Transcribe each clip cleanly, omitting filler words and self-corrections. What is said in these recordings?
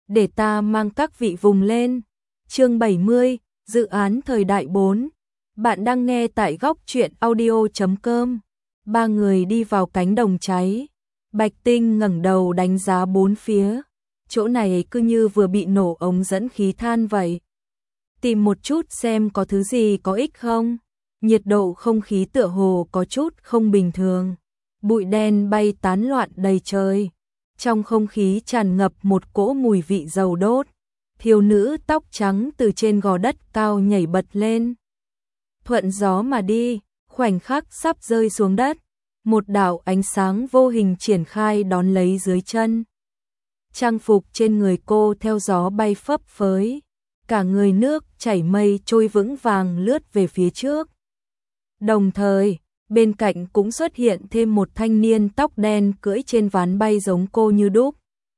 để ta mang các vị vùng lên. Chương 70, dự án thời đại 4. Bạn đang nghe tại góc truyện audio.com. Ba người đi vào cánh đồng cháy. Bạch Tinh ngẩng đầu đánh giá bốn phía. Chỗ này cứ như vừa bị nổ ống dẫn khí than vậy. Tìm một chút xem có thứ gì có ích không. Nhiệt độ không khí tựa hồ có chút không bình thường. Bụi đen bay tán loạn đầy trời. Trong không khí tràn ngập một cỗ mùi vị dầu đốt. Thiếu nữ tóc trắng từ trên gò đất cao nhảy bật lên. Thuận gió mà đi, khoảnh khắc sắp rơi xuống đất. Một đạo ánh sáng vô hình triển khai đón lấy dưới chân. Trang phục trên người cô theo gió bay phấp phới. Cả người nước chảy mây trôi vững vàng lướt về phía trước. Đồng thời, bên cạnh cũng xuất hiện thêm một thanh niên tóc đen cưỡi trên ván bay giống cô như đúc.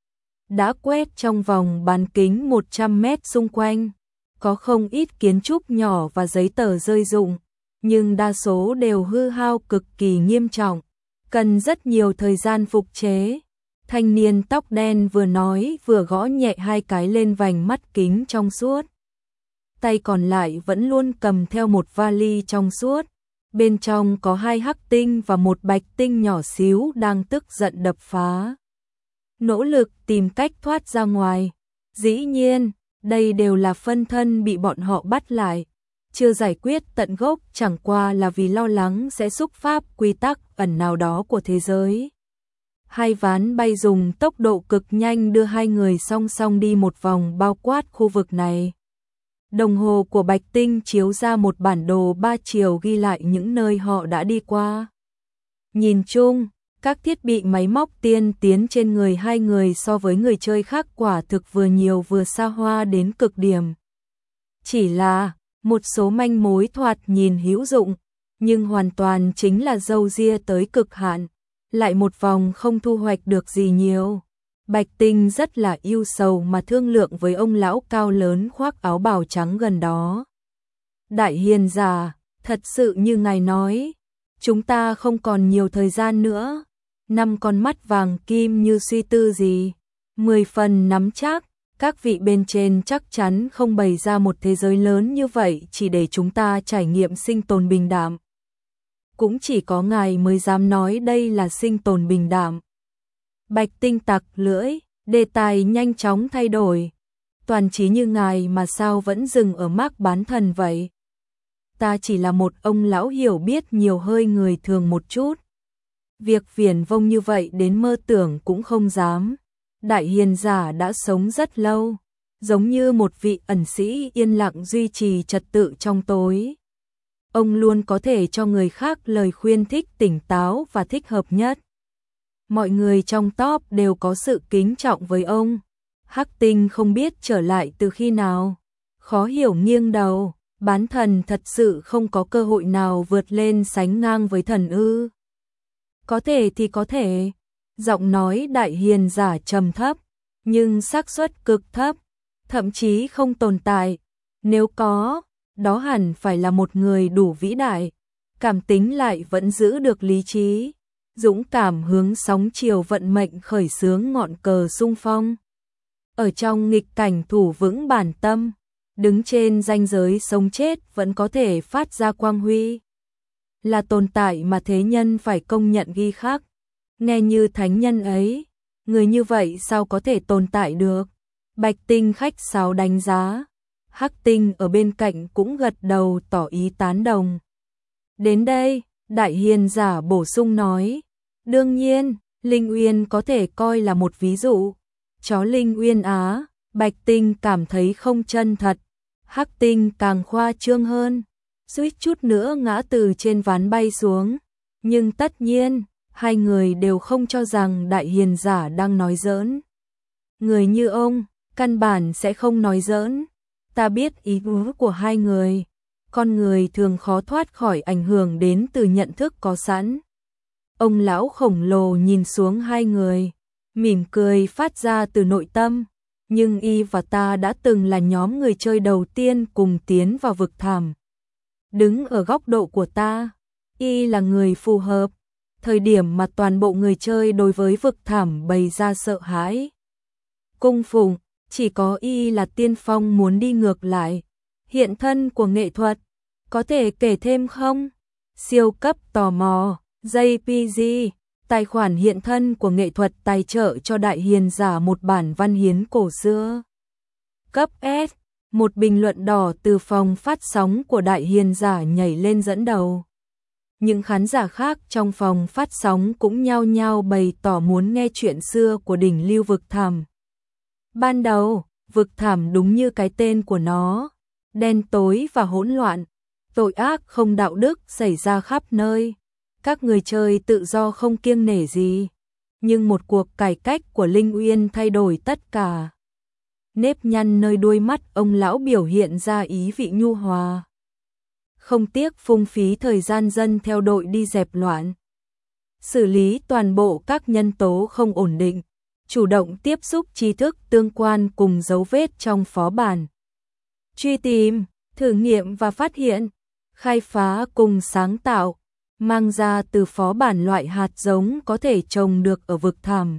Đã quét trong vòng bán kính 100 mét xung quanh, có không ít kiến trúc nhỏ và giấy tờ rơi rụng, nhưng đa số đều hư hao cực kỳ nghiêm trọng, cần rất nhiều thời gian phục chế. Thanh niên tóc đen vừa nói vừa gõ nhẹ hai cái lên vành mắt kính trong suốt. Tay còn lại vẫn luôn cầm theo một vali trong suốt. Bên trong có hai hắc tinh và một bạch tinh nhỏ xíu đang tức giận đập phá. Nỗ lực tìm cách thoát ra ngoài. Dĩ nhiên, đây đều là phân thân bị bọn họ bắt lại. Chưa giải quyết tận gốc, chẳng qua là vì lo lắng sẽ xúc phạm quy tắc ẩn nào đó của thế giới. Hai ván bay dùng tốc độ cực nhanh đưa hai người song song đi một vòng bao quát khu vực này. Đồng hồ của Bạch Tinh chiếu ra một bản đồ 3 chiều ghi lại những nơi họ đã đi qua. Nhìn chung, các thiết bị máy móc tiên tiến trên người hai người so với người chơi khác quả thực vừa nhiều vừa xa hoa đến cực điểm. Chỉ là, một số manh mối thoạt nhìn hữu dụng, nhưng hoàn toàn chính là râu ria tới cực hạn, lại một vòng không thu hoạch được gì nhiều. Bạch Tinh rất là ưu sầu mà thương lượng với ông lão cao lớn khoác áo bào trắng gần đó. Đại hiền giả, thật sự như ngài nói, chúng ta không còn nhiều thời gian nữa. 5 con mắt vàng kim như suy tư gì. 10 phần nắm chắc, các vị bên trên chắc chắn không bày ra một thế giới lớn như vậy chỉ để chúng ta trải nghiệm sinh tồn bình đẳng. Cũng chỉ có ngài mới dám nói đây là sinh tồn bình đẳng. Bạch Tinh tặc lưỡi, đề tài nhanh chóng thay đổi. Toàn trí như ngài mà sao vẫn dừng ở mác bán thần vậy? Ta chỉ là một ông lão hiểu biết nhiều hơi người thường một chút. Việc viển vông như vậy đến mơ tưởng cũng không dám. Đại hiền giả đã sống rất lâu, giống như một vị ẩn sĩ yên lặng duy trì trật tự trong tối. Ông luôn có thể cho người khác lời khuyên thích tỉnh táo và thích hợp nhất. Mọi người trong top đều có sự kính trọng với ông. Hắc Tinh không biết trở lại từ khi nào. Khó hiểu nghiêng đầu, bán thần thật sự không có cơ hội nào vượt lên sánh ngang với thần ư? Có thể thì có thể. Giọng nói đại hiền giả trầm thấp, nhưng xác suất cực thấp, thậm chí không tồn tại. Nếu có, đó hẳn phải là một người đủ vĩ đại, cảm tính lại vẫn giữ được lý trí, dũng cảm hướng sóng chiều vận mệnh khởi xướng ngọn cờ xung phong. Ở trong nghịch cảnh thủ vững bản tâm, đứng trên ranh giới sống chết vẫn có thể phát ra quang huy. Là tồn tại mà thế nhân phải công nhận ghi khắc. Nghe như thánh nhân ấy, người như vậy sao có thể tồn tại được? Bạch Tinh khách sáo đánh giá. Hắc Tinh ở bên cạnh cũng gật đầu tỏ ý tán đồng. Đến đây, đại hiền giả bổ sung nói. Đương nhiên, Linh Uyên có thể coi là một ví dụ. Chó Linh Uyên á, Bạch Tinh cảm thấy không chân thật. Hắc Tinh càng khoa trương hơn, suýt chút nữa ngã từ trên ván bay xuống. Nhưng tất nhiên, hai người đều không cho rằng đại hiền giả đang nói giỡn. Người như ông, căn bản sẽ không nói giỡn. Ta biết ý tứ của hai người. Con người thường khó thoát khỏi ảnh hưởng đến từ nhận thức có sẵn. Ông lão khổng lồ nhìn xuống hai người, mỉm cười phát ra từ nội tâm. Nhưng y và ta đã từng là nhóm người chơi đầu tiên cùng tiến vào vực thẳm. Đứng ở góc độ của ta, y là người phù hợp. Thời điểm mà toàn bộ người chơi đối với vực thẳm bày ra sợ hãi, cung phụng, Chỉ có y là tiên phong muốn đi ngược lại. Hiện thân của nghệ thuật, có thể kể thêm không? Siêu cấp tò mò, JPG, tài khoản hiện thân của nghệ thuật tài trợ cho Đại Hiền Giả một bản văn hiến cổ xưa. Cấp S, một bình luận đỏ từ phòng phát sóng của Đại Hiền Giả nhảy lên dẫn đầu. Những khán giả khác trong phòng phát sóng cũng nhao nhao bày tỏ muốn nghe chuyện xưa của đỉnh lưu vực thẳm. Ban đầu, vực thẳm đúng như cái tên của nó, đen tối và hỗn loạn, tội ác không đạo đức xảy ra khắp nơi. Các người chơi tự do không kiêng nể gì, nhưng một cuộc cải cách của Linh Uyên thay đổi tất cả. Nếp nhăn nơi đuôi mắt ông lão biểu hiện ra ý vị nhu hòa. Không tiếc phung phí thời gian dân theo đội đi dẹp loạn. Xử lý toàn bộ các nhân tố không ổn định, chủ động tiếp xúc tri thức tương quan cùng dấu vết trong phó bản. Truy tìm, thử nghiệm và phát hiện, khai phá cùng sáng tạo, mang ra từ phó bản loại hạt giống có thể trồng được ở vực thẳm.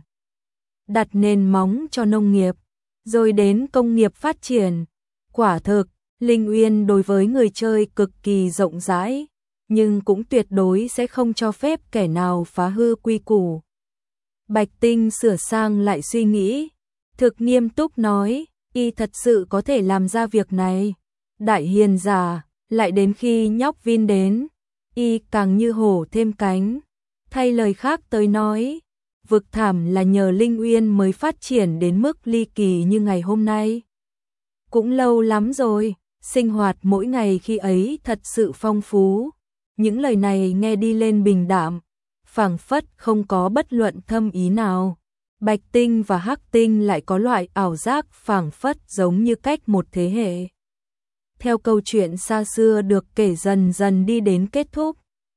Đặt nền móng cho nông nghiệp, rồi đến công nghiệp phát triển. Quả thực, Linh Uyên đối với người chơi cực kỳ rộng rãi, nhưng cũng tuyệt đối sẽ không cho phép kẻ nào phá hư quy củ. Bạch Tinh sửa sang lại suy nghĩ, thực nghiêm túc nói, y thật sự có thể làm ra việc này. Đại Hiền Giả, lại đến khi nhóc Vin đến, y càng như hổ thêm cánh. Thay lời khác tới nói, vực thẳm là nhờ Linh Uyên mới phát triển đến mức ly kỳ như ngày hôm nay. Cũng lâu lắm rồi, sinh hoạt mỗi ngày khi ấy thật sự phong phú. Những lời này nghe đi lên bình đạm, phảng phất không có bất luận thâm ý nào. Bạch Tinh và Hắc Tinh lại có loại ảo giác phảng phất giống như cách một thế hệ. Theo câu chuyện xa xưa được kể dần dần đi đến kết thúc.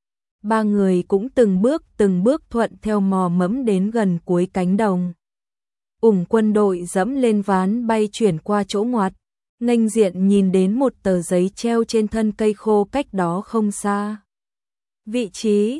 Ba người cũng từng bước thuận theo mò mẫm đến gần cuối cánh đồng. Quân đội dẫm lên ván bay chuyển qua chỗ ngoặt, nghênh diện nhìn đến một tờ giấy treo trên thân cây khô cách đó không xa. Vị trí,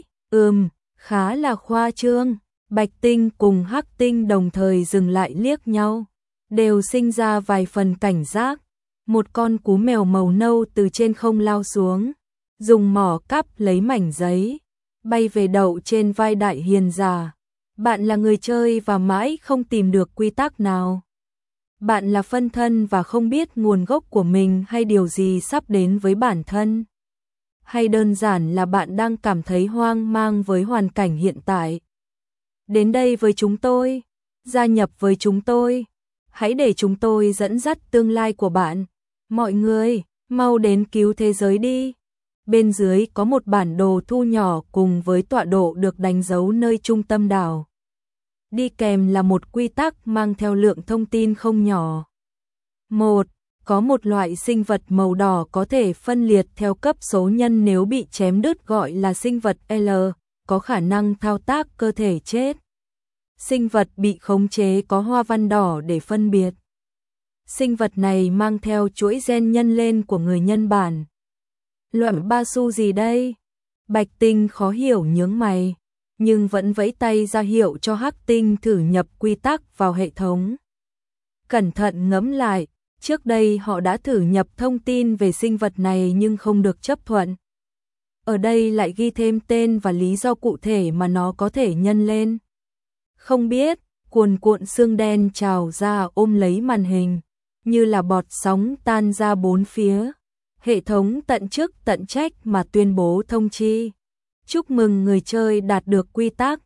khá là khoa trương. Bạch Tinh cùng Hắc Tinh đồng thời dừng lại liếc nhau, đều sinh ra vài phần cảnh giác. Một con cú mèo màu nâu từ trên không lao xuống, dùng mỏ cắp lấy mảnh giấy, bay về đậu trên vai Đại Hiền Giả. Bạn là người chơi và mãi không tìm được quy tắc nào. Bạn là phân thân và không biết nguồn gốc của mình hay điều gì sắp đến với bản thân. Hay đơn giản là bạn đang cảm thấy hoang mang với hoàn cảnh hiện tại. Đến đây với chúng tôi, gia nhập với chúng tôi. Hãy để chúng tôi dẫn dắt tương lai của bạn. Mọi người, mau đến cứu thế giới đi. Bên dưới có một bản đồ thu nhỏ cùng với tọa độ được đánh dấu nơi trung tâm đảo. Đi kèm là một quy tắc mang theo lượng thông tin không nhỏ. 1. Có một loại sinh vật màu đỏ có thể phân liệt theo cấp số nhân nếu bị chém đứt gọi là sinh vật L, có khả năng thao tác cơ thể chết. Sinh vật bị khống chế có hoa văn đỏ để phân biệt. Sinh vật này mang theo chuỗi gen nhân lên của người nhân bản. Loạn ba xu gì đây? Bạch Tinh khó hiểu nhướng mày, nhưng vẫn vẫy tay ra hiệu cho Hắc Tinh thử nhập quy tắc vào hệ thống. Cẩn thận ngẫm lại, trước đây họ đã thử nhập thông tin về sinh vật này nhưng không được chấp thuận. Ở đây lại ghi thêm tên và lý do cụ thể mà nó có thể nhân lên. Không biết, cuồn cuộn xương đen trào ra ôm lấy màn hình, như là bọt sóng tan ra bốn phía. Hệ thống tận chức tận trách mà tuyên bố thông chi. Chúc mừng người chơi đạt được quy tắc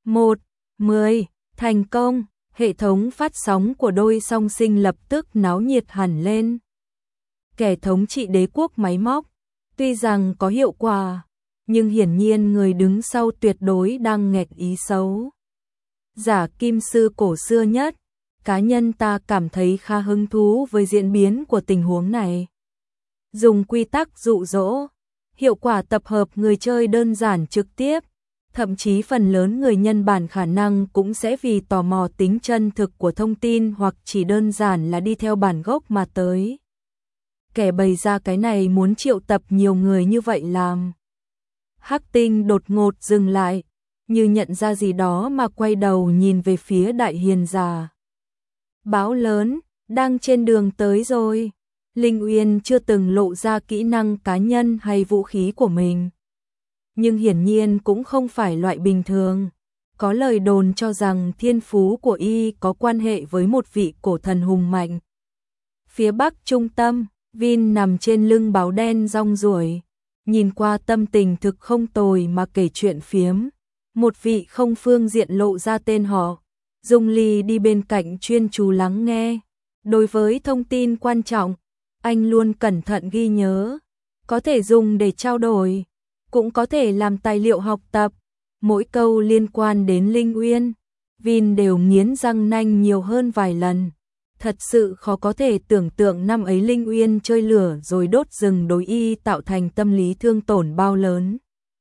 1-10, thành công. Hệ thống phát sóng của đôi song sinh lập tức náo nhiệt hẳn lên. Kẻ thống trị đế quốc máy móc, tuy rằng có hiệu quả, nhưng hiển nhiên người đứng sau tuyệt đối đang nghẹt ý xấu. Giả kim sư cổ xưa nhất, cá nhân ta cảm thấy khá hứng thú với diễn biến của tình huống này. Dùng quy tắc dụ dỗ, hiệu quả tập hợp người chơi đơn giản trực tiếp, thậm chí phần lớn người nhân bản khả năng cũng sẽ vì tò mò tính chân thực của thông tin hoặc chỉ đơn giản là đi theo bản gốc mà tới. Kẻ bày ra cái này muốn triệu tập nhiều người như vậy làm. Hắc Tinh đột ngột dừng lại, như nhận ra gì đó mà quay đầu nhìn về phía Đại Hiền Giả. Báo lớn, đang trên đường tới rồi. Linh Uyên chưa từng lộ ra kỹ năng cá nhân hay vũ khí của mình. Nhưng hiển nhiên cũng không phải loại bình thường. Có lời đồn cho rằng thiên phú của y có quan hệ với một vị cổ thần hùng mạnh. Phía bắc trung tâm, Vin nằm trên lưng báo đen rong ruổi, nhìn qua tâm tình thực không tồi mà kể chuyện phiếm. Một vị không phương diện lộ ra tên họ, Dung Ly đi bên cạnh chuyên chú lắng nghe. Đối với thông tin quan trọng, anh luôn cẩn thận ghi nhớ, có thể dùng để trao đổi, cũng có thể làm tài liệu học tập. Mỗi câu liên quan đến Linh Uyên, Vin đều nghiến răng nanh nhiều hơn vài lần. Thật sự khó có thể tưởng tượng năm ấy Linh Uyên chơi lửa rồi đốt rừng đối y tạo thành tâm lý thương tổn bao lớn.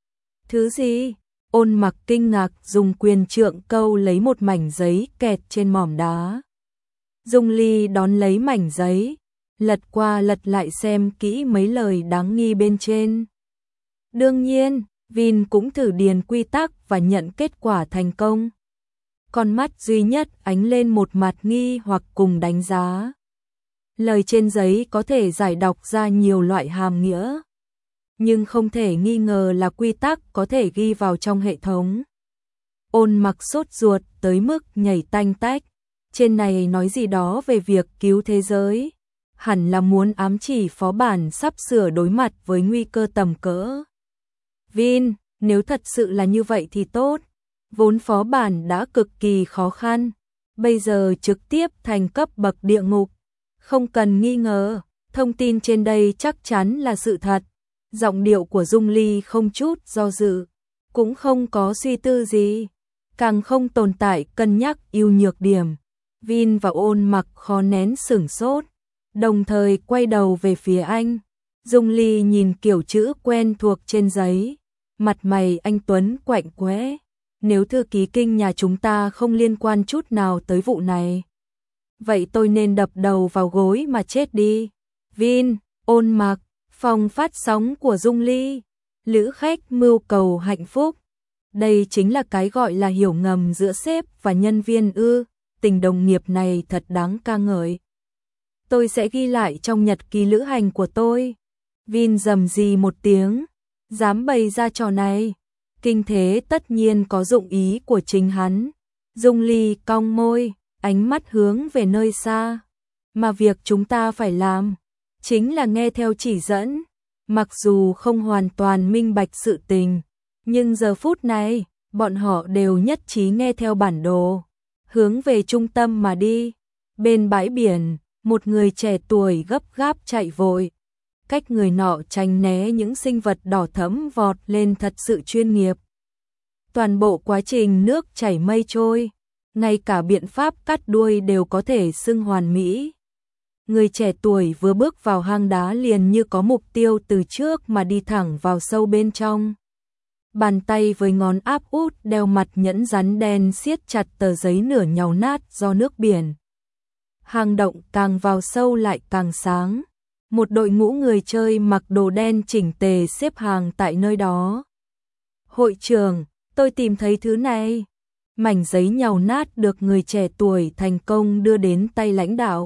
Thứ gì? Ôn Mặc kinh ngạc dùng quyền trượng câu lấy một mảnh giấy kẹt trên mỏm đá. Dung Ly đón lấy mảnh giấy, lật qua lật lại xem kỹ mấy lời đáng nghi bên trên. Đương nhiên, Vin cũng thử điền quy tắc và nhận kết quả thành công. Con mắt duy nhất ánh lên một mặt nghi hoặc cùng đánh giá. Lời trên giấy có thể giải đọc ra nhiều loại hàm nghĩa, nhưng không thể nghi ngờ là quy tắc có thể ghi vào trong hệ thống. Ôn Mặc sốt ruột tới mức nhảy tanh tách. Trên này nói gì đó về việc cứu thế giới, hẳn là muốn ám chỉ phó bản sắp sửa đối mặt với nguy cơ tầm cỡ. Vin, nếu thật sự là như vậy thì tốt. Vốn phó bản đã cực kỳ khó khăn, bây giờ trực tiếp thành cấp bậc địa ngục. Không cần nghi ngờ, thông tin trên đây chắc chắn là sự thật. Giọng điệu của Dung Ly không chút do dự, cũng không có suy tư gì, càng không tồn tại cân nhắc ưu nhược điểm. Vin và Ôn Mặc khó nén sửng sốt, đồng thời quay đầu về phía anh. Dung Ly nhìn kiểu chữ quen thuộc trên giấy, mặt mày anh tuấn quạnh quẽ. Nếu thư ký kinh nhà chúng ta không liên quan chút nào tới vụ này, vậy tôi nên đập đầu vào gối mà chết đi. Vin, Ôn Mặc, phòng phát sóng của Dung Ly, lữ khách mưu cầu hạnh phúc. Đây chính là cái gọi là hiểu ngầm giữa sếp và nhân viên ư? Tình đồng nghiệp này thật đáng ca ngợi. Tôi sẽ ghi lại trong nhật ký lữ hành của tôi. Vin rầm rì một tiếng, dám bày ra trò này, kinh thế tất nhiên có dụng ý của chính hắn. Dung Ly cong môi, ánh mắt hướng về nơi xa. Mà việc chúng ta phải làm chính là nghe theo chỉ dẫn. Mặc dù không hoàn toàn minh bạch sự tình, nhưng giờ phút này, bọn họ đều nhất trí nghe theo bản đồ, hướng về trung tâm mà đi. Bên bãi biển, một người trẻ tuổi gấp gáp chạy vội. Cách người nọ tránh né những sinh vật đỏ thẫm vọt lên thật sự chuyên nghiệp. Toàn bộ quá trình nước chảy mây trôi, ngay cả biện pháp cắt đuôi đều có thể xưng hoàn mỹ. Người trẻ tuổi vừa bước vào hang đá liền như có mục tiêu từ trước mà đi thẳng vào sâu bên trong. Bàn tay với ngón áp út đeo mặt nhẫn rắn đen siết chặt tờ giấy nửa nhàu nát do nước biển. Hang động càng vào sâu lại càng sáng. Một đội ngũ người chơi mặc đồ đen chỉnh tề xếp hàng tại nơi đó. Hội trưởng, tôi tìm thấy thứ này. Mảnh giấy nhàu nát được người trẻ tuổi thành công đưa đến tay lãnh đạo.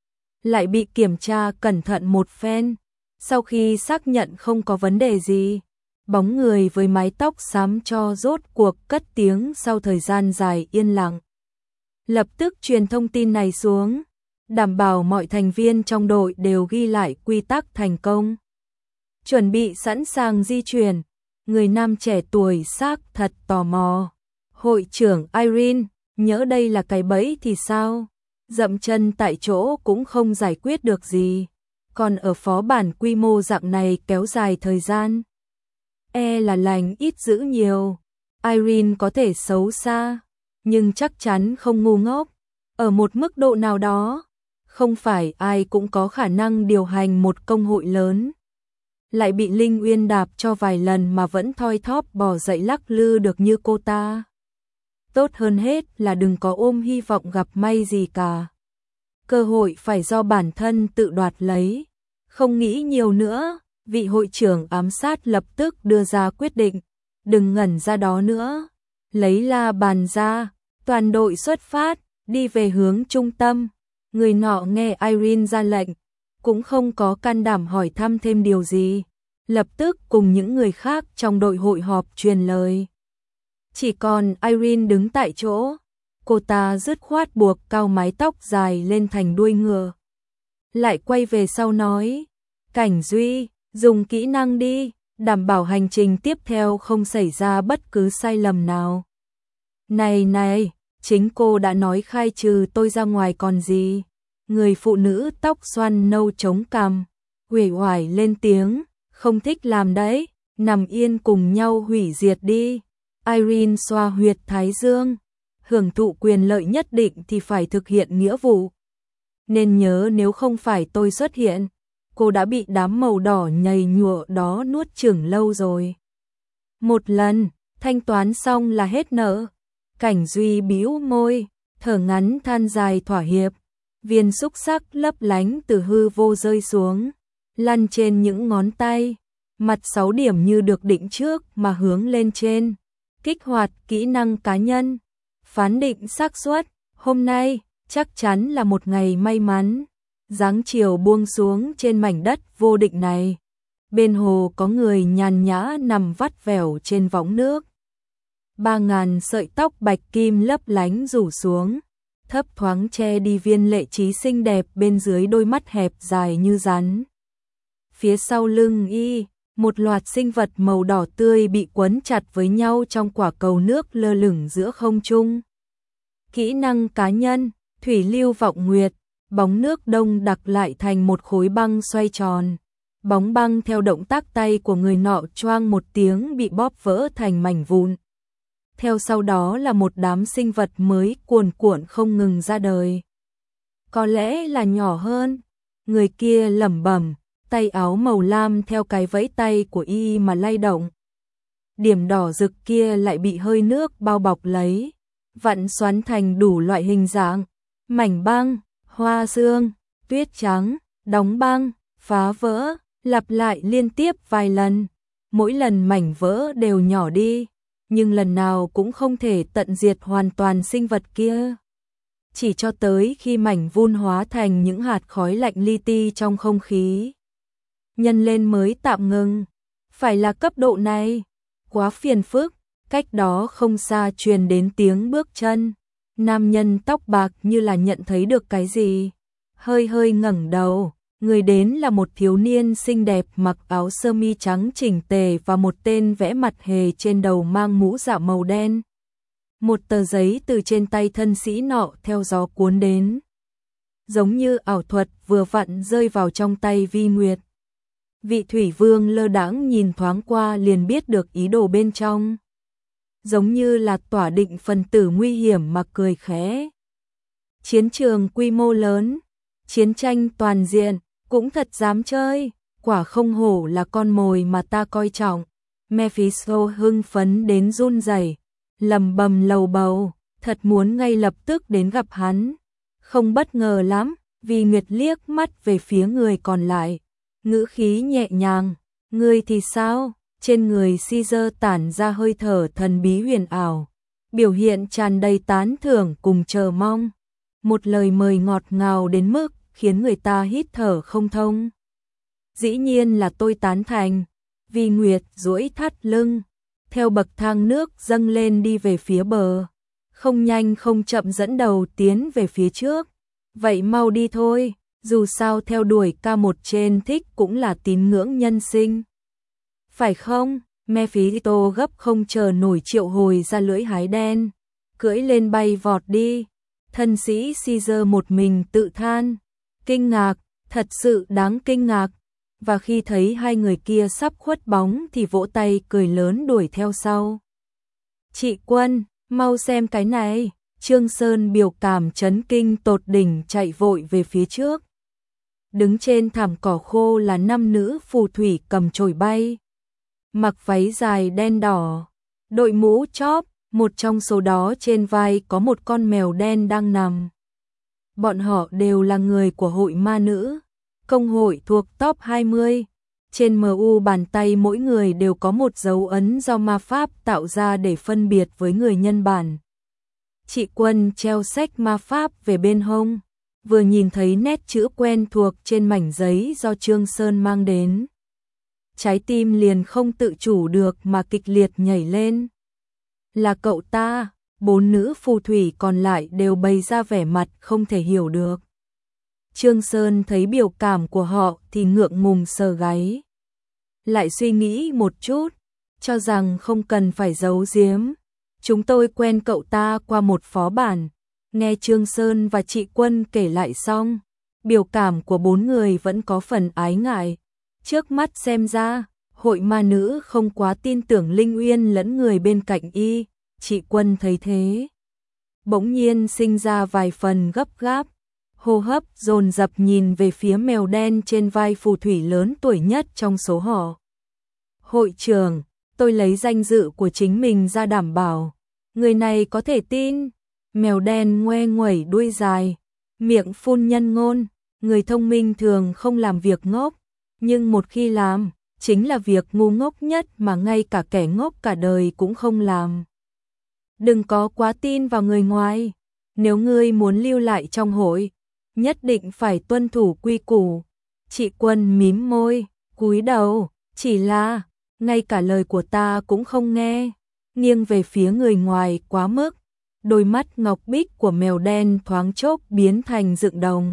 Lại bị kiểm tra cẩn thận một phen. Sau khi xác nhận không có vấn đề gì, bóng người với mái tóc xám cho rốt cuộc cất tiếng sau thời gian dài yên lặng. Lập tức truyền thông tin này xuống, đảm bảo mọi thành viên trong đội đều ghi lại quy tắc thành công. Chuẩn bị sẵn sàng di chuyển, người nam trẻ tuổi xác thật tò mò. Hội trưởng Irene, nhỡ đây là cái bẫy thì sao? Dậm chân tại chỗ cũng không giải quyết được gì. Còn ở phó bản quy mô dạng này kéo dài thời gian, là lành ít dữ nhiều. Irene có thể xấu xa, nhưng chắc chắn không ngu ngốc. Ở một mức độ nào đó, không phải ai cũng có khả năng điều hành một công hội lớn. Lại bị Linh Uyên đạp cho vài lần mà vẫn thoi thóp bò dậy lắc lư được như cô ta. Tốt hơn hết là đừng có ôm hy vọng gặp may gì cả. Cơ hội phải do bản thân tự đoạt lấy. Không nghĩ nhiều nữa, vị hội trưởng ám sát lập tức đưa ra quyết định. Đừng ngẩn ra đó nữa. Lấy la bàn ra, toàn đội xuất phát, đi về hướng trung tâm. Người nọ nghe Irene ra lệnh, cũng không có can đảm hỏi thăm thêm điều gì, lập tức cùng những người khác trong đội hội họp truyền lời. Chỉ còn Irene đứng tại chỗ, cô ta dứt khoát buộc cao mái tóc dài lên thành đuôi ngựa. Lại quay về sau nói, Cảnh Duy, dùng kỹ năng đi, đảm bảo hành trình tiếp theo không xảy ra bất cứ sai lầm nào. Này, chính cô đã nói khai trừ tôi ra ngoài còn gì. Người phụ nữ tóc xoăn nâu chống cằm, uể oải lên tiếng, không thích làm đấy, nằm yên cùng nhau hủy diệt đi. Irene xoa huyệt thái dương, hưởng thụ quyền lợi nhất định thì phải thực hiện nghĩa vụ. Nên nhớ nếu không phải tôi xuất hiện, cô đã bị đám màu đỏ nhầy nhụa đó nuốt chửng lâu rồi. Một lần, thanh toán xong là hết nợ. Cảnh Duy bĩu môi, thở ngắn than dài thỏa hiệp. Viên xúc sắc lấp lánh từ hư vô rơi xuống, lăn trên những ngón tay. Mặt 6 điểm như được định trước mà hướng lên trên. Kích hoạt kỹ năng cá nhân. Phán định xác suất, hôm nay chắc chắn là một ngày may mắn. Dáng chiều buông xuống trên mảnh đất vô định này. Bên hồ có người nhàn nhã nằm vắt vẻo trên võng nước. 3.000 sợi tóc bạch kim lấp lánh rủ xuống, thấp thoáng che đi viên lệ trí xinh đẹp bên dưới đôi mắt hẹp dài như rắn. Phía sau lưng y, một loạt sinh vật màu đỏ tươi bị quấn chặt với nhau trong quả cầu nước lơ lửng giữa không trung. Kỹ năng cá nhân, thủy lưu vọng nguyệt, bóng nước đông đặc lại thành một khối băng xoay tròn. Bóng băng theo động tác tay của người nọ choang một tiếng bị bóp vỡ thành mảnh vụn. Theo sau đó là một đám sinh vật mới cuồn cuộn không ngừng ra đời. Có lẽ là nhỏ hơn, người kia lẩm bẩm, tay áo màu lam theo cái vẫy tay của y mà lay động. Điểm đỏ rực kia lại bị hơi nước bao bọc lấy, vặn xoắn thành đủ loại hình dạng, mảnh băng, hoa sương, tuyết trắng, đóng băng, phá vỡ, lặp lại liên tiếp vài lần. Mỗi lần mảnh vỡ đều nhỏ đi, nhưng lần nào cũng không thể tận diệt hoàn toàn sinh vật kia. Chỉ cho tới khi mảnh vụn hóa thành những hạt khói lạnh li ti trong không khí. Nhân lên mới tạm ngừng. Phải là cấp độ này, quá phiền phức. Cách đó không xa truyền đến tiếng bước chân. Nam nhân tóc bạc như là nhận thấy được cái gì, hơi ngẩng đầu. Người đến là một thiếu niên xinh đẹp mặc áo sơ mi trắng chỉnh tề và một tên vẽ mặt hề trên đầu mang mũ dạ màu đen. Một tờ giấy từ trên tay thân sĩ nọ theo gió cuốn đến. Giống như ảo thuật vừa vặn rơi vào trong tay Vi Nguyệt. Vị thủy vương lơ đãng nhìn thoáng qua liền biết được ý đồ bên trong. Giống như là tỏa định phần tử nguy hiểm mà cười khẽ. Chiến trường quy mô lớn, chiến tranh toàn diện. Cũng thật dám chơi, quả không hổ là con mồi mà ta coi trọng. Mephisto hưng phấn đến run rẩy, lầm bầm lầu bầu, thật muốn ngay lập tức đến gặp hắn. Không bất ngờ lắm, vì Nguyệt liếc mắt về phía người còn lại, ngữ khí nhẹ nhàng, ngươi thì sao? Trên người Caesar tản ra hơi thở thần bí huyền ảo, biểu hiện tràn đầy tán thưởng cùng chờ mong. Một lời mời ngọt ngào đến mức khiến người ta hít thở không thông. Dĩ nhiên là tôi tán thành. Vi Nguyệt duỗi thắt lưng, theo bậc thang nước dâng lên đi về phía bờ. Không nhanh không chậm dẫn đầu tiến về phía trước. Vậy mau đi thôi, dù sao theo đuổi K1 trên thích cũng là tín ngưỡng nhân sinh. Phải không? Mephisto gấp không chờ nổi triệu hồi ra lưỡi hái đen, cưỡi lên bay vọt đi. Thân sĩ Caesar một mình tự than. Kinh ngạc, thật sự đáng kinh ngạc. Và khi thấy hai người kia sắp khuất bóng thì vỗ tay cười lớn đuổi theo sau. Chị Quân, mau xem cái này. Trương Sơn biểu cảm chấn kinh tột đỉnh chạy vội về phía trước. Đứng trên thảm cỏ khô là 5 nữ phù thủy cầm chổi bay. Mặc váy dài đen đỏ, đội mũ chóp, một trong số đó trên vai có một con mèo đen đang nằm. Bọn họ đều là người của hội ma nữ, công hội thuộc top 20. Trên MU bàn tay mỗi người đều có một dấu ấn do ma pháp tạo ra để phân biệt với người nhân bản. Chị Quân treo sách ma pháp về bên hông, vừa nhìn thấy nét chữ quen thuộc trên mảnh giấy do Trương Sơn mang đến. Trái tim liền không tự chủ được mà kịch liệt nhảy lên. Là cậu ta, 4 nữ phù thủy còn lại đều bày ra vẻ mặt không thể hiểu được. Trương Sơn thấy biểu cảm của họ thì ngượng ngùng sờ gáy. Lại suy nghĩ một chút, cho rằng không cần phải giấu giếm. Chúng tôi quen cậu ta qua một phó bản. Nghe Trương Sơn và chị Quân kể lại xong, biểu cảm của 4 người vẫn có phần ái ngại. Trước mắt xem ra, hội ma nữ không quá tin tưởng Linh Uyên lẫn người bên cạnh y. Chị Quân thấy thế, bỗng nhiên sinh ra vài phần gấp gáp, hô hấp dồn dập nhìn về phía mèo đen trên vai phù thủy lớn tuổi nhất trong số họ. Hội trưởng, tôi lấy danh dự của chính mình ra đảm bảo, người này có thể tin. Mèo đen ngoe nguẩy đuôi dài, miệng phun nhân ngôn, người thông minh thường không làm việc ngốc, nhưng một khi làm, chính là việc ngu ngốc nhất mà ngay cả kẻ ngốc cả đời cũng không làm. Đừng có quá tin vào người ngoài, nếu ngươi muốn lưu lại trong hội, nhất định phải tuân thủ quy củ. Chị Quân mím môi, cúi đầu, chỉ là, ngay cả lời của ta cũng không nghe, nghiêng về phía người ngoài quá mức. Đôi mắt ngọc bích của mèo đen thoáng chốc biến thành dựng đồng.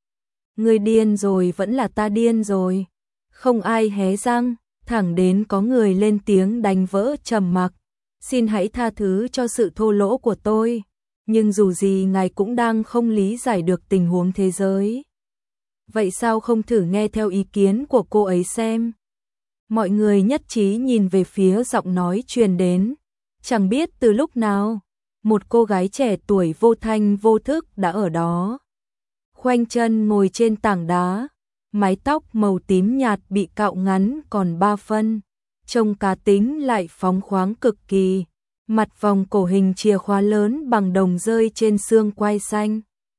Ngươi điên rồi, vẫn là ta điên rồi. Không ai hé răng, thẳng đến có người lên tiếng đánh vỡ trầm mặc. Xin hãy tha thứ cho sự thô lỗ của tôi, nhưng dù gì ngài cũng đang không lý giải được tình huống thế giới. Vậy sao không thử nghe theo ý kiến của cô ấy xem? Mọi người nhất trí nhìn về phía giọng nói truyền đến. Chẳng biết từ lúc nào, một cô gái trẻ tuổi vô thanh vô thức đã ở đó. Khoanh chân ngồi trên tảng đá, mái tóc màu tím nhạt bị cạo ngắn còn 3 phân, trông cá tính lại phóng khoáng cực kỳ, mặt vòng cổ hình chìa khóa lớn bằng đồng rơi trên xương quai xanh.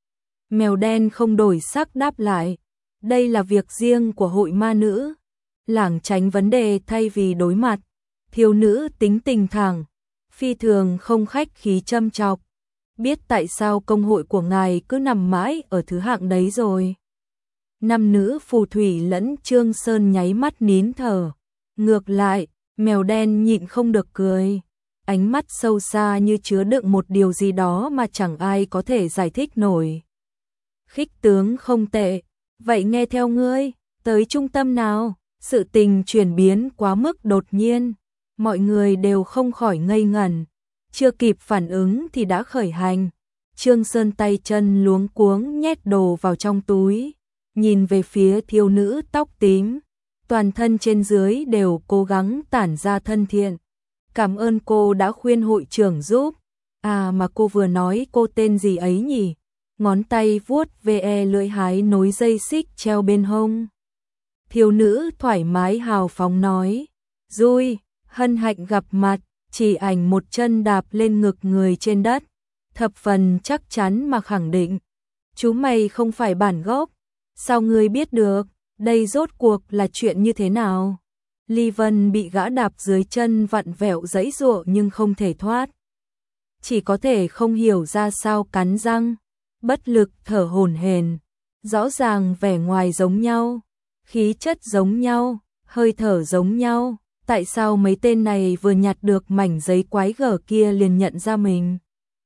Mèo đen không đổi sắc đáp lại, đây là việc riêng của hội ma nữ, lảng tránh vấn đề thay vì đối mặt. Thiếu nữ tính tình thẳng, phi thường không khách khí châm chọc. Biết tại sao công hội của ngài cứ nằm mãi ở thứ hạng đấy rồi. Năm nữ phù thủy lẫn Trương Sơn nháy mắt nín thở. Ngược lại, mèo đen nhịn không được cười. Ánh mắt sâu xa như chứa đựng một điều gì đó mà chẳng ai có thể giải thích nổi. Khích tướng không tệ, vậy nghe theo ngươi, tới trung tâm nào? Sự tình chuyển biến quá mức đột nhiên. Mọi người đều không khỏi ngây ngẩn, chưa kịp phản ứng thì đã khởi hành. Trương Sơn tay chân luống cuống nhét đồ vào trong túi, nhìn về phía thiếu nữ tóc tím, toàn thân trên dưới đều cố gắng tản ra thân thiện. Cảm ơn cô đã khuyên hội trưởng giúp. À mà cô vừa nói cô tên gì ấy nhỉ? Ngón tay vuốt ve lưỡi hái nối dây xích treo bên hông. Thiếu nữ thoải mái hào phóng nói, Dui, hân hạnh gặp mặt. Chỉ ảnh một chân đạp lên ngực người trên đất, thập phần chắc chắn mà khẳng định. Chú mày không phải bản gốc, sao ngươi biết được, đây rốt cuộc là chuyện như thế nào? Ly Vân bị gã đạp dưới chân vặn vẹo giãy giụa nhưng không thể thoát. Chỉ có thể không hiểu ra sao cắn răng, bất lực thở hổn hển. Rõ ràng vẻ ngoài giống nhau, khí chất giống nhau, hơi thở giống nhau. Tại sao mấy tên này vừa nhặt được mảnh giấy quái gở kia liền nhận ra mình?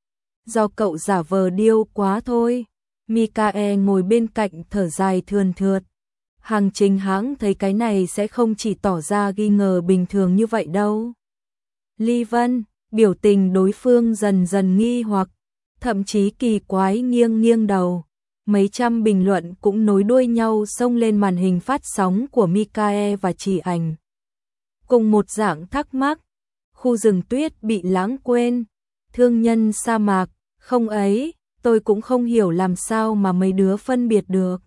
Do cậu giả vờ điêu quá thôi. Mikae ngồi bên cạnh thở dài thườn thượt. Hàng chính hãng thấy cái này sẽ không chỉ tỏ ra nghi ngờ bình thường như vậy đâu. Ly Vân, biểu tình đối phương dần dần nghi hoặc, thậm chí kỳ quái nghiêng nghiêng đầu. Mấy trăm bình luận cũng nối đuôi nhau xông lên màn hình phát sóng của Mikae và Chỉ Ảnh. Cùng một dạng thắc mắc, khu rừng tuyết bị lãng quên, thương nhân sa mạc, không ấy, tôi cũng không hiểu làm sao mà mấy đứa phân biệt được.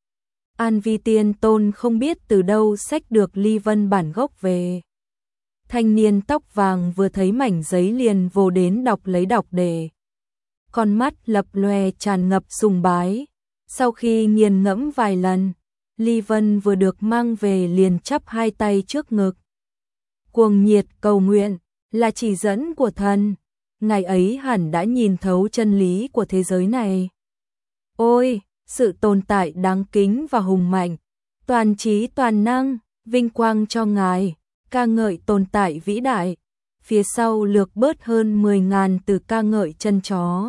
An Vi Tiên Tôn không biết từ đâu xách được Ly Vân bản gốc về. Thanh niên tóc vàng vừa thấy mảnh giấy liền vồ đến đọc lấy đọc đề. Con mắt lập lòe tràn ngập sùng bái. Sau khi nghiền ngẫm vài lần, Ly Vân vừa được mang về liền chắp hai tay trước ngực. Cuồng nhiệt cầu nguyện, là chỉ dẫn của thần. Ngài ấy hẳn đã nhìn thấu chân lý của thế giới này. Ôi, sự tồn tại đáng kính và hùng mạnh, toàn trí toàn năng, vinh quang cho ngài, ca ngợi tồn tại vĩ đại. Phía sau lược bớt hơn 10.000 từ ca ngợi chân chó.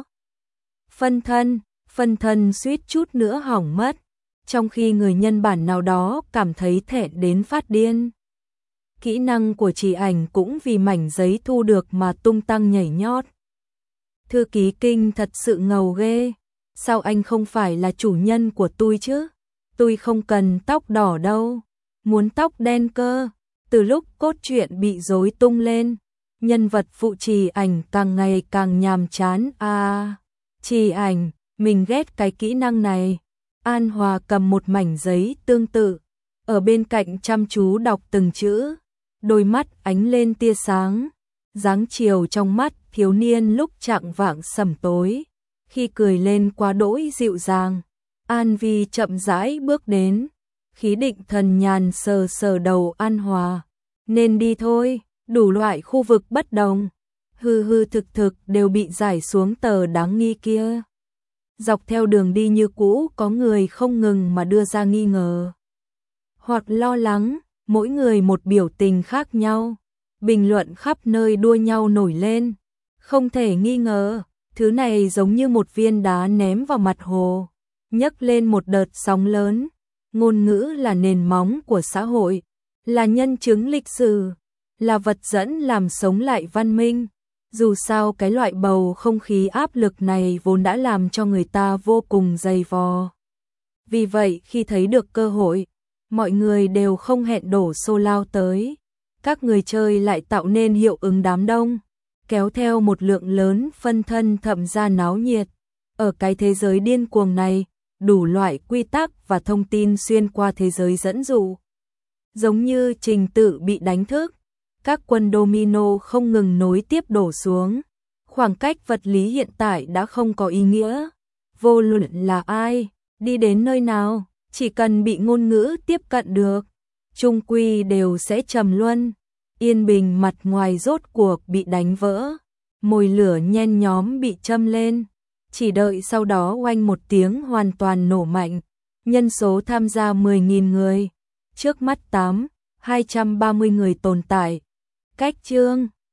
Phân thân suýt chút nữa hỏng mất, trong khi người nhân bản nào đó cảm thấy thẹn đến phát điên. Kỹ năng của Trì Ảnh cũng vì mảnh giấy thu được mà tung tăng nhảy nhót. Thư ký Kinh thật sự ngầu ghê, sao anh không phải là chủ nhân của tôi chứ? Tôi không cần tóc đỏ đâu, muốn tóc đen cơ. Từ lúc cốt truyện bị rối tung lên, nhân vật phụ Trì Ảnh càng ngày càng nhàm chán. Trì Ảnh, mình ghét cái kỹ năng này. An Hòa cầm một mảnh giấy tương tự, ở bên cạnh chăm chú đọc từng chữ, đôi mắt ánh lên tia sáng, dáng chiều trong mắt thiếu niên lúc chạng vạng sẩm tối, khi cười lên quá đỗi dịu dàng. An Vi chậm rãi bước đến, khí định thần nhàn sờ sờ đầu An Hòa. Nên đi thôi, đủ loại khu vực bất đồng, hư thực đều bị giải xuống tờ đáng nghi kia. Dọc theo đường đi như cũ có người không ngừng mà đưa ra nghi ngờ hoặc lo lắng, mỗi người một biểu tình khác nhau, bình luận khắp nơi đua nhau nổi lên. Không thể nghi ngờ, thứ này giống như một viên đá ném vào mặt hồ, nhấc lên một đợt sóng lớn. Ngôn ngữ là nền móng của xã hội, là nhân chứng lịch sử, là vật dẫn làm sống lại văn minh. Dù sao cái loại bầu không khí áp lực này vốn đã làm cho người ta vô cùng dày vò. Vì vậy khi thấy được cơ hội, mọi người đều không hẹn đổ xô lao tới. Các người chơi lại tạo nên hiệu ứng đám đông, kéo theo một lượng lớn phân thân thậm ra náo nhiệt. Ở cái thế giới điên cuồng này, đủ loại quy tắc và thông tin xuyên qua thế giới dẫn dụ. Giống như trình tự bị đánh thức, các quân domino không ngừng nối tiếp đổ xuống. Khoảng cách vật lý hiện tại đã không có ý nghĩa. Vô luận là ai, đi đến nơi nào, chỉ cần bị ngôn ngữ tiếp cận được, chung quy đều sẽ trầm luân. Yên bình mặt ngoài rốt cuộc bị đánh vỡ, mồi lửa nhen nhóm bị châm lên, chỉ đợi sau đó oanh một tiếng hoàn toàn nổ mạnh. Nhân số tham gia 10.000 người, trước mắt 230 người tồn tại. Cách chương